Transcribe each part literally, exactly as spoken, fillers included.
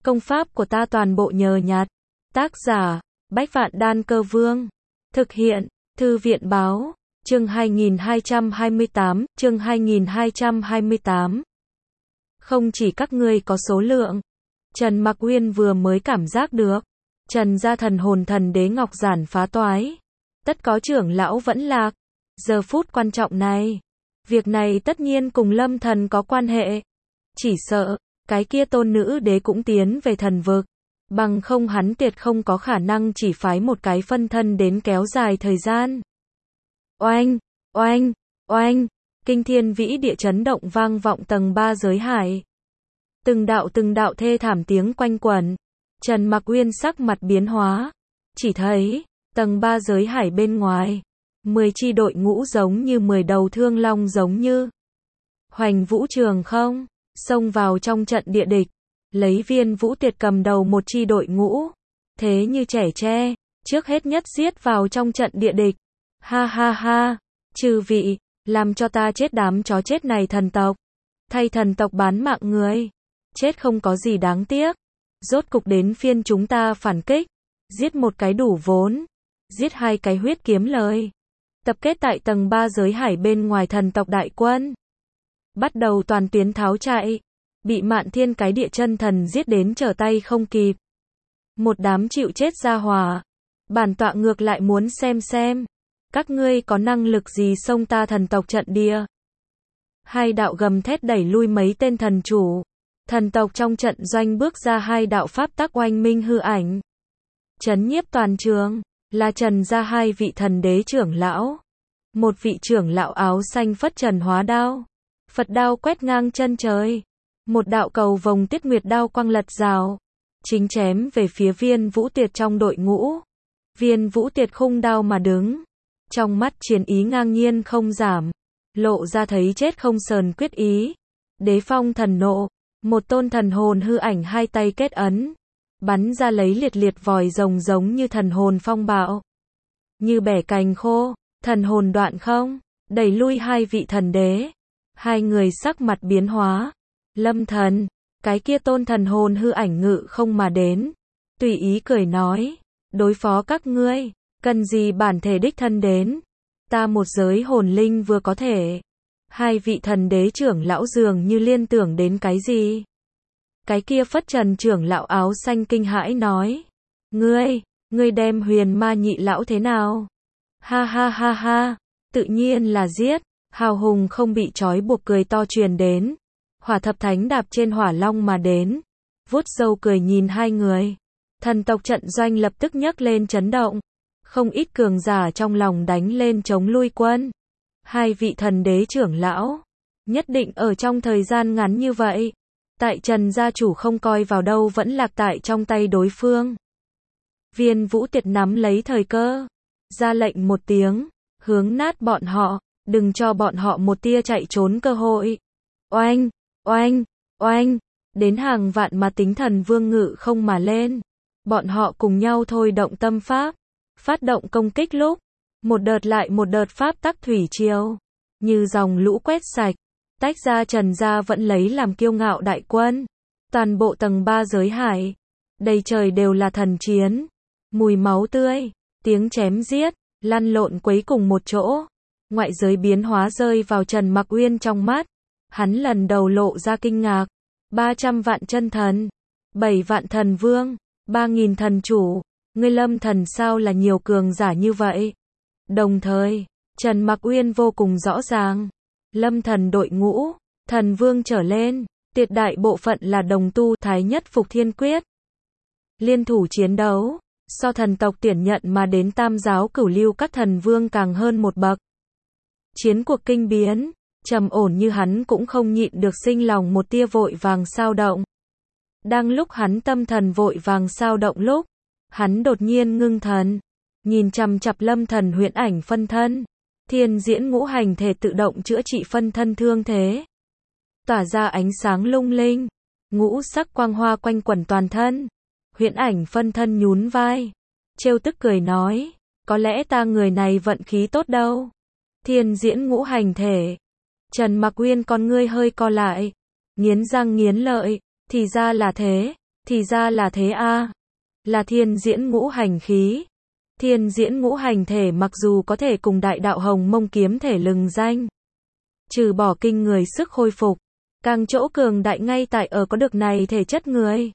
Công pháp của ta toàn bộ nhờ nhặt. Tác giả, Bách Vạn Đan Cơ Vương. Thực hiện, Thư viện Báo. Chương hai nghìn hai trăm hai mươi tám, chương hai nghìn hai trăm hai mươi tám. Không chỉ các ngươi có số lượng. Trần Mặc Uyên vừa mới cảm giác được. Trần gia thần hồn thần đế ngọc giản phá toái. Tất có trưởng lão vẫn lạc. Giờ phút quan trọng này. Việc này tất nhiên cùng Lâm Thần có quan hệ. Chỉ sợ, cái kia tôn nữ đế cũng tiến về thần vực. Bằng không hắn tuyệt không có khả năng chỉ phái một cái phân thân đến kéo dài thời gian. Oanh, oanh, oanh, kinh thiên vĩ địa chấn động vang vọng tầng ba giới hải. Từng đạo từng đạo thê thảm tiếng quanh quẩn. Trần Mặc Uyên sắc mặt biến hóa. Chỉ thấy, tầng ba giới hải bên ngoài. Mười chi đội ngũ giống như mười đầu thương long giống như. Hoành vũ trường không, xông vào trong trận địa địch. Lấy Viên Vũ Tiệt cầm đầu một chi đội ngũ. Thế như trẻ tre, trước hết nhất giết vào trong trận địa địch. Ha ha ha, chư vị, làm cho ta chết đám chó chết này thần tộc. Thay thần tộc bán mạng người. Chết không có gì đáng tiếc. Rốt cục đến phiên chúng ta phản kích. Giết một cái đủ vốn. Giết hai cái huyết kiếm lời. Tập kết tại tầng ba giới hải bên ngoài thần tộc đại quân. Bắt đầu toàn tuyến tháo chạy. Bị Mạn Thiên cái địa chân thần giết đến trở tay không kịp. Một đám chịu chết ra hỏa. Bản tọa ngược lại muốn xem xem. Các ngươi có năng lực gì xông ta thần tộc trận địa. Hai đạo gầm thét đẩy lui mấy tên thần chủ. Thần tộc trong trận doanh bước ra hai đạo pháp tắc oanh minh hư ảnh. Chấn nhiếp toàn trường. Là Trần gia hai vị thần đế trưởng lão. Một vị trưởng lão áo xanh phất trần hóa đao. Phật đao quét ngang chân trời. Một đạo cầu vồng tiết nguyệt đao quang lật rào. Chính chém về phía Viên Vũ Tiệt trong đội ngũ. Viên Vũ Tiệt khung đao mà đứng. Trong mắt chiến ý ngang nhiên không giảm. Lộ ra thấy chết không sờn quyết ý. Đế phong thần nộ. Một tôn thần hồn hư ảnh hai tay kết ấn. Bắn ra lấy liệt liệt vòi rồng giống như thần hồn phong bạo. Như bẻ cành khô. Thần hồn đoạn không. Đẩy lui hai vị thần đế. Hai người sắc mặt biến hóa. Lâm Thần, cái kia tôn thần hồn hư ảnh ngự không mà đến. Tùy ý cười nói, đối phó các ngươi, cần gì bản thể đích thân đến. Ta một giới hồn linh vừa có thể. Hai vị thần đế trưởng lão dường như liên tưởng đến cái gì. Cái kia phất trần trưởng lão áo xanh kinh hãi nói. Ngươi, ngươi đem huyền ma nhị lão thế nào? Ha ha ha ha, tự nhiên là giết. Hào hùng không bị trói buộc cười to truyền đến. Hỏa thập thánh đạp trên hỏa long mà đến. Vuốt râu cười nhìn hai người. Thần tộc trận doanh lập tức nhấc lên chấn động. Không ít cường giả trong lòng đánh lên chống lui quân. Hai vị thần đế trưởng lão. Nhất định ở trong thời gian ngắn như vậy. Tại Trần gia chủ không coi vào đâu vẫn lạc tại trong tay đối phương. Viên Vũ Tiệt nắm lấy thời cơ. Ra lệnh một tiếng. Hướng nát bọn họ. Đừng cho bọn họ một tia chạy trốn cơ hội. Oanh! Oanh, oanh, đến hàng vạn mà tính thần vương ngự không mà lên. Bọn họ cùng nhau thôi động tâm pháp, phát động công kích lúc. Một đợt lại một đợt pháp tắc thủy triều. Như dòng lũ quét sạch. Tách ra Trần gia vẫn lấy làm kiêu ngạo đại quân. Toàn bộ tầng ba giới hải. Đầy trời đều là thần chiến. Mùi máu tươi, tiếng chém giết, lăn lộn quấy cùng một chỗ. Ngoại giới biến hóa rơi vào Trần Mặc Uyên trong mắt. Hắn lần đầu lộ ra kinh ngạc. ba trăm vạn chân thần. bảy vạn thần vương. ba nghìn thần chủ. Ngươi Lâm Thần sao là nhiều cường giả như vậy? Đồng thời, Trần Mặc Uyên vô cùng rõ ràng. Lâm Thần đội ngũ. Thần vương trở lên. Tuyệt đại bộ phận là đồng tu thái nhất phục thiên quyết. Liên thủ chiến đấu. So thần tộc tuyển nhận mà đến tam giáo cửu lưu các thần vương càng hơn một bậc. Chiến cuộc kinh biến. Trầm ổn như hắn cũng không nhịn được sinh lòng một tia vội vàng sao động. Đang lúc hắn tâm thần vội vàng sao động lúc, hắn đột nhiên ngưng thần, nhìn chằm chằm Lâm Thần huyễn ảnh phân thân. Thiên diễn ngũ hành thể tự động chữa trị phân thân thương thế. Tỏa ra ánh sáng lung linh, ngũ sắc quang hoa quanh quẩn toàn thân. Huyễn ảnh phân thân nhún vai, trêu tức cười nói, có lẽ ta người này vận khí tốt đâu. Thiên diễn ngũ hành thể. Trần Mặc Uyên con ngươi hơi co lại, nghiến răng nghiến lợi, thì ra là thế. Thì ra là thế a. Là thiên diễn ngũ hành khí. Thiên diễn ngũ hành thể mặc dù có thể cùng đại đạo hồng mông kiếm thể lừng danh. Trừ bỏ kinh người sức hồi phục, càng chỗ cường đại ngay tại ở có được này thể chất người.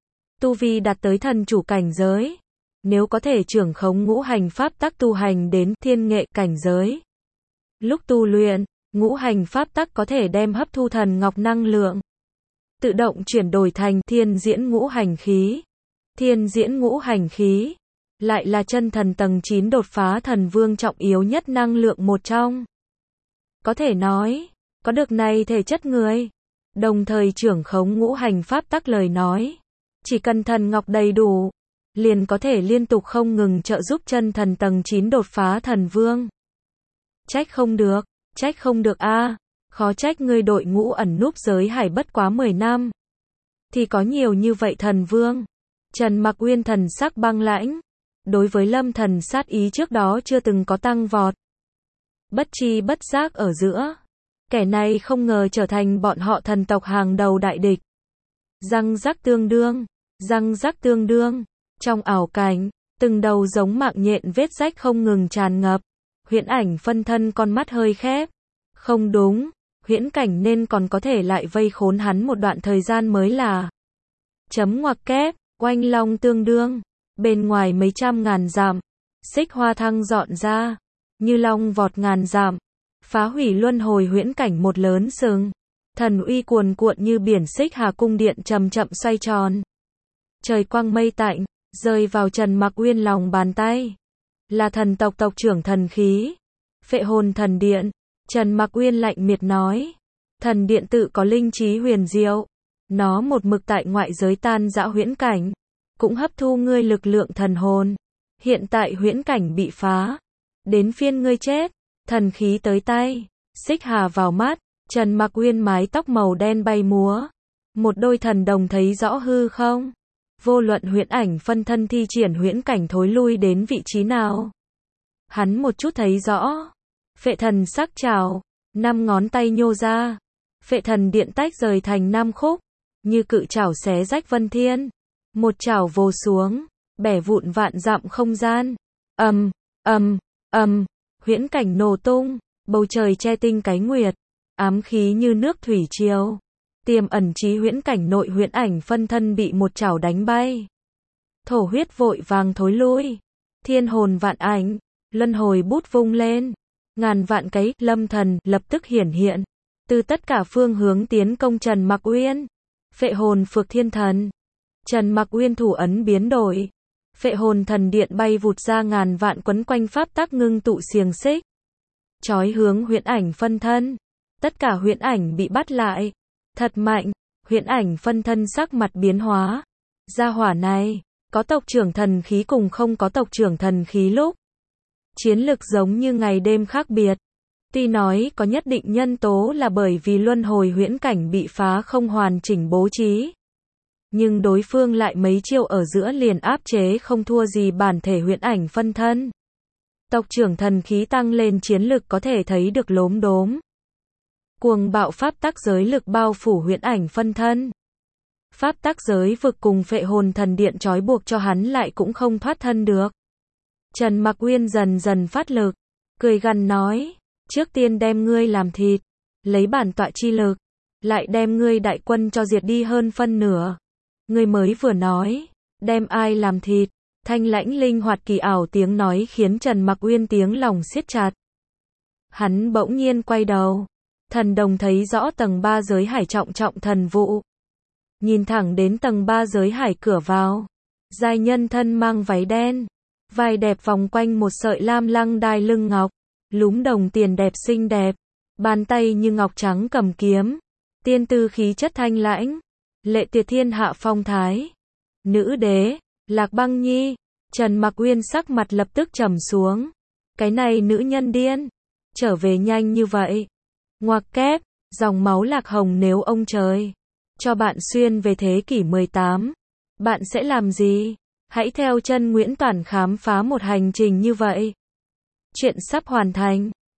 Tu vi đạt tới thần chủ cảnh giới. Nếu có thể trưởng khống ngũ hành pháp tắc tu hành đến thiên nghệ cảnh giới. Lúc tu luyện, ngũ hành pháp tắc có thể đem hấp thu thần ngọc năng lượng. Tự động chuyển đổi thành thiên diễn ngũ hành khí. Thiên diễn ngũ hành khí. Lại là chân thần tầng chín đột phá thần vương trọng yếu nhất năng lượng một trong. Có thể nói, có được này thể chất người. Đồng thời trưởng khống ngũ hành pháp tắc lời nói. Chỉ cần thần ngọc đầy đủ. Liền có thể liên tục không ngừng trợ giúp chân thần tầng chín đột phá thần vương. Trách không được, trách không được a, khó trách ngươi đội ngũ ẩn núp giới hải bất quá mười năm. Thì có nhiều như vậy thần vương. Trần Mặc Uyên thần sắc băng lãnh. Đối với Lâm Thần sát ý trước đó chưa từng có tăng vọt. Bất chi bất giác ở giữa. Kẻ này không ngờ trở thành bọn họ thần tộc hàng đầu đại địch. Răng rắc tương đương, răng rắc tương đương. Trong ảo cảnh, từng đầu giống mạng nhện vết rách không ngừng tràn ngập. Huyễn ảnh phân thân con mắt hơi khép. Không đúng, huyễn cảnh nên còn có thể lại vây khốn hắn một đoạn thời gian mới là. Chấm ngoặc kép, oanh long tương đương. Bên ngoài mấy trăm ngàn dặm, xích hoa thăng dọn ra. Như long vọt ngàn dặm. Phá hủy luân hồi huyễn cảnh một lớn sừng. Thần uy cuồn cuộn như biển xích hà cung điện chậm chậm xoay tròn. Trời quang mây tạnh, rơi vào Trần Mặc Uyên lòng bàn tay. Là thần tộc tộc trưởng thần khí. Phệ hồn thần điện. Trần Mặc Uyên lạnh miệt nói. Thần điện tự có linh trí huyền diệu. Nó một mực tại ngoại giới tan dã huyễn cảnh. Cũng hấp thu ngươi lực lượng thần hồn. Hiện tại huyễn cảnh bị phá. Đến phiên ngươi chết. Thần khí tới tay. Xích hà vào mắt. Trần Mặc Uyên mái tóc màu đen bay múa. Một đôi thần đồng thấy rõ hư không? Vô luận huyễn ảnh phân thân thi triển huyễn cảnh thối lui đến vị trí nào. Hắn một chút thấy rõ. Phệ thần sắc trào. Năm ngón tay nhô ra. Phệ thần điện tách rời thành năm khúc. Như cự trảo xé rách vân thiên. Một trảo vồ xuống. Bẻ vụn vạn dặm không gian. Ầm, ầm, ầm. Huyễn cảnh nổ tung. Bầu trời che tinh cái nguyệt. Ám khí như nước thủy triều. Tiềm ẩn trí huyễn cảnh nội huyễn ảnh phân thân bị một chảo đánh bay. Thổ huyết vội vàng thối lui. Thiên hồn vạn ảnh, luân hồi bút vung lên. Ngàn vạn cái lâm thần lập tức hiển hiện. Từ tất cả phương hướng tiến công Trần Mặc Uyên. Phệ hồn phược thiên thần. Trần Mặc Uyên thủ ấn biến đổi. Phệ hồn thần điện bay vụt ra ngàn vạn quấn quanh pháp tắc ngưng tụ xiềng xích. Chói hướng huyễn ảnh phân thân. Tất cả huyễn ảnh bị bắt lại. Thật mạnh, huyễn ảnh phân thân sắc mặt biến hóa. Gia hỏa này, có tộc trưởng thần khí cùng không có tộc trưởng thần khí lúc. Chiến lực giống như ngày đêm khác biệt. Tuy nói có nhất định nhân tố là bởi vì luân hồi huyễn cảnh bị phá không hoàn chỉnh bố trí. Nhưng đối phương lại mấy chiêu ở giữa liền áp chế không thua gì bản thể huyễn ảnh phân thân. Tộc trưởng thần khí tăng lên chiến lực có thể thấy được lốm đốm. Cuồng bạo pháp tắc giới lực bao phủ huyễn ảnh phân thân. Pháp tắc giới vực cùng phệ hồn thần điện trói buộc cho hắn lại cũng không thoát thân được. Trần Mặc Uyên dần dần phát lực, cười gằn nói, trước tiên đem ngươi làm thịt, lấy bản tọa chi lực, lại đem ngươi đại quân cho diệt đi hơn phân nửa. Ngươi mới vừa nói, đem ai làm thịt, thanh lãnh linh hoạt kỳ ảo tiếng nói khiến Trần Mặc Uyên tiếng lòng siết chặt. Hắn bỗng nhiên quay đầu. Thần đồng thấy rõ tầng ba giới hải trọng trọng thần vụ. Nhìn thẳng đến tầng ba giới hải cửa vào. Giai nhân thân mang váy đen. Vai đẹp vòng quanh một sợi lam lăng đai lưng ngọc. Lúm đồng tiền đẹp xinh đẹp. Bàn tay như ngọc trắng cầm kiếm. Tiên tư khí chất thanh lãnh. Lệ tuyệt thiên hạ phong thái. Nữ đế, Lạc Băng Nhi. Trần Mặc Uyên sắc mặt lập tức trầm xuống. Cái này nữ nhân điên. Trở về nhanh như vậy. Ngoặc kép, dòng máu Lạc Hồng nếu ông trời cho bạn xuyên về thế kỷ mười tám, bạn sẽ làm gì? Hãy theo chân Nguyễn Toản khám phá một hành trình như vậy. Chuyện sắp hoàn thành.